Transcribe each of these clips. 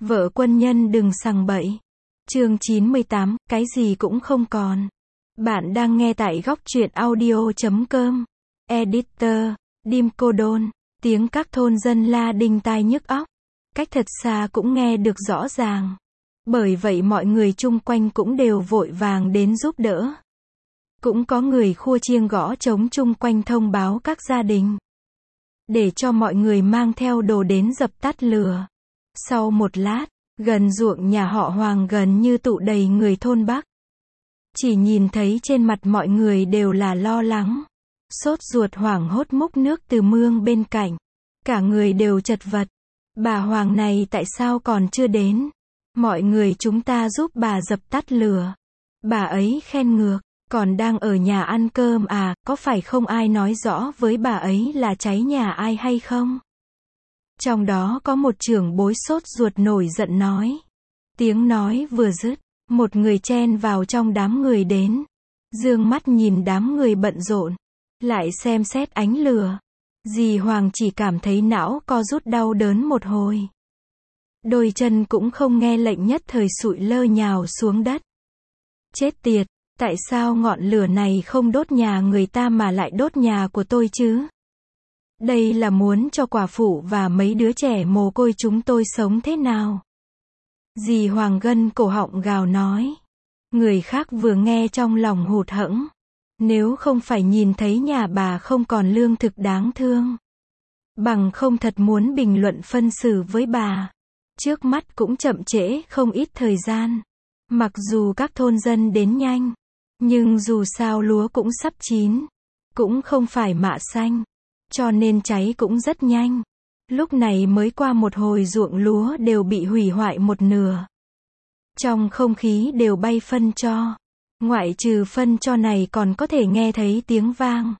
Vợ quân nhân đừng sằng bậy. Chương 98, cái gì cũng không còn. Bạn đang nghe tại góc truyện audio.com. Editor, Dim Cô Đôn. Tiếng các thôn dân la đinh tai nhức óc. Cách thật xa cũng nghe được rõ ràng. Bởi vậy mọi người chung quanh cũng đều vội vàng đến giúp đỡ. Cũng có người khua chiêng gõ trống chung quanh thông báo các gia đình. Để cho mọi người mang theo đồ đến dập tắt lửa. Sau một lát, gần ruộng nhà họ Hoàng gần như tụ đầy người thôn Bắc. Chỉ nhìn thấy trên mặt mọi người đều là lo lắng. Sốt ruột hoảng hốt múc nước từ mương bên cạnh. Cả người đều chật vật. Bà Hoàng này tại sao còn chưa đến? Mọi người chúng ta giúp bà dập tắt lửa. Bà ấy khen ngược. Còn đang ở nhà ăn cơm à, có phải không ai nói rõ với bà ấy là cháy nhà ai hay không? Trong đó có một trưởng bối sốt ruột nổi giận nói. Tiếng nói vừa dứt, một người chen vào trong đám người đến. Dương mắt nhìn đám người bận rộn, lại xem xét ánh lửa. Dì Hoàng chỉ cảm thấy não co rút đau đớn một hồi. Đôi chân cũng không nghe lệnh nhất thời sụi lơ nhào xuống đất. Chết tiệt, tại sao ngọn lửa này không đốt nhà người ta mà lại đốt nhà của tôi chứ? Đây là muốn cho quả phụ và mấy đứa trẻ mồ côi chúng tôi sống thế nào? Dì Hoàng gân cổ họng gào nói. Người khác vừa nghe trong lòng hụt hẫng. Nếu không phải nhìn thấy nhà bà không còn lương thực đáng thương. Bằng không thật muốn bình luận phân xử với bà. Trước mắt cũng chậm trễ không ít thời gian. Mặc dù các thôn dân đến nhanh. Nhưng dù sao lúa cũng sắp chín. Cũng không phải mạ xanh. Cho nên cháy cũng rất nhanh. Lúc này mới qua một hồi ruộng lúa đều bị hủy hoại một nửa. Trong không khí đều bay phân tro. Ngoại trừ phân tro này còn có thể nghe thấy tiếng vang.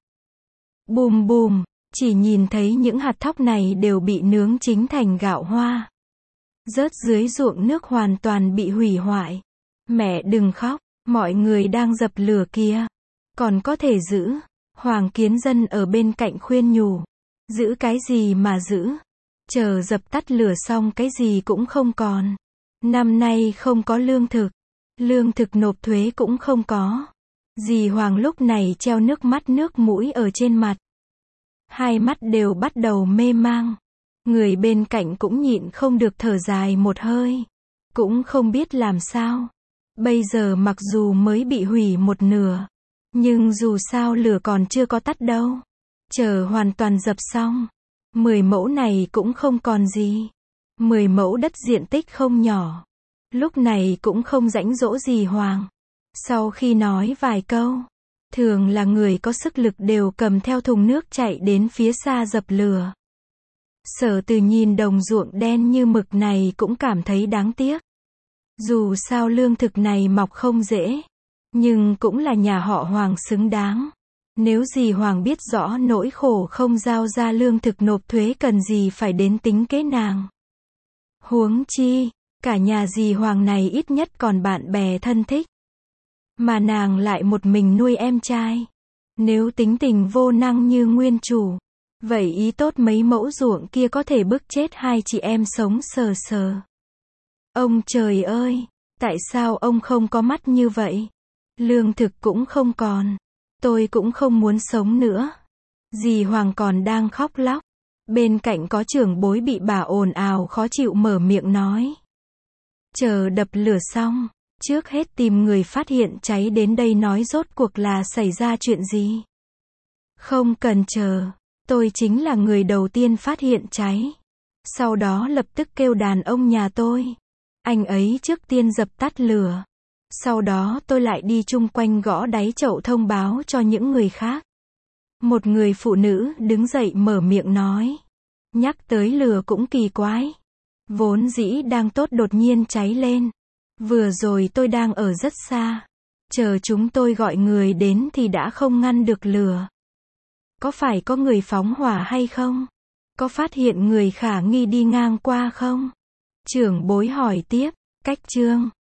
Bùm bùm, chỉ nhìn thấy những hạt thóc này đều bị nướng chín thành gạo hoa. Rớt dưới ruộng nước hoàn toàn bị hủy hoại. Mẹ đừng khóc, mọi người đang dập lửa kia. Còn có thể giữ. Hoàng Kiến Dân ở bên cạnh khuyên nhủ. Giữ cái gì mà giữ? Chờ dập tắt lửa xong cái gì cũng không còn. Năm nay không có lương thực. Lương thực nộp thuế cũng không có. Dì Hoàng lúc này treo nước mắt nước mũi ở trên mặt. Hai mắt đều bắt đầu mê mang. Người bên cạnh cũng nhịn không được thở dài một hơi. Cũng không biết làm sao. Bây giờ mặc dù mới bị hủy một nửa. Nhưng dù sao lửa còn chưa có tắt đâu. Chờ hoàn toàn dập xong. 10 mẫu này cũng không còn gì. 10 mẫu đất diện tích không nhỏ. Lúc này cũng không rãnh rỗ gì Hoàng. Sau khi nói vài câu. Thường là người có sức lực đều cầm theo thùng nước chạy đến phía xa dập lửa. Sở Từ nhìn đồng ruộng đen như mực này cũng cảm thấy đáng tiếc. Dù sao lương thực này mọc không dễ. Nhưng cũng là nhà họ Hoàng xứng đáng. Nếu dì Hoàng biết rõ nỗi khổ không giao ra lương thực nộp thuế cần gì phải đến tính kế nàng. Huống chi, cả nhà dì Hoàng này ít nhất còn bạn bè thân thích. Mà nàng lại một mình nuôi em trai. Nếu tính tình vô năng như nguyên chủ, vậy ý tốt mấy mẫu ruộng kia có thể bức chết hai chị em sống sờ sờ. Ông trời ơi, tại sao ông không có mắt như vậy? Lương thực cũng không còn. Tôi cũng không muốn sống nữa. Dì Hoàng còn đang khóc lóc. Bên cạnh có trưởng bối bị bà ồn ào khó chịu mở miệng nói. Chờ đập lửa xong, trước hết tìm người phát hiện cháy đến đây nói rốt cuộc là xảy ra chuyện gì. Không cần chờ, tôi chính là người đầu tiên phát hiện cháy. Sau đó lập tức kêu đàn ông nhà tôi. Anh ấy trước tiên dập tắt lửa. Sau đó tôi lại đi chung quanh gõ đáy chậu thông báo cho những người khác. Một người phụ nữ đứng dậy mở miệng nói. Nhắc tới lửa cũng kỳ quái. Vốn dĩ đang tốt đột nhiên cháy lên. Vừa rồi tôi đang ở rất xa. Chờ chúng tôi gọi người đến thì đã không ngăn được lửa. Có phải có người phóng hỏa hay không? Có phát hiện người khả nghi đi ngang qua không? Trưởng bối hỏi tiếp. Cách chương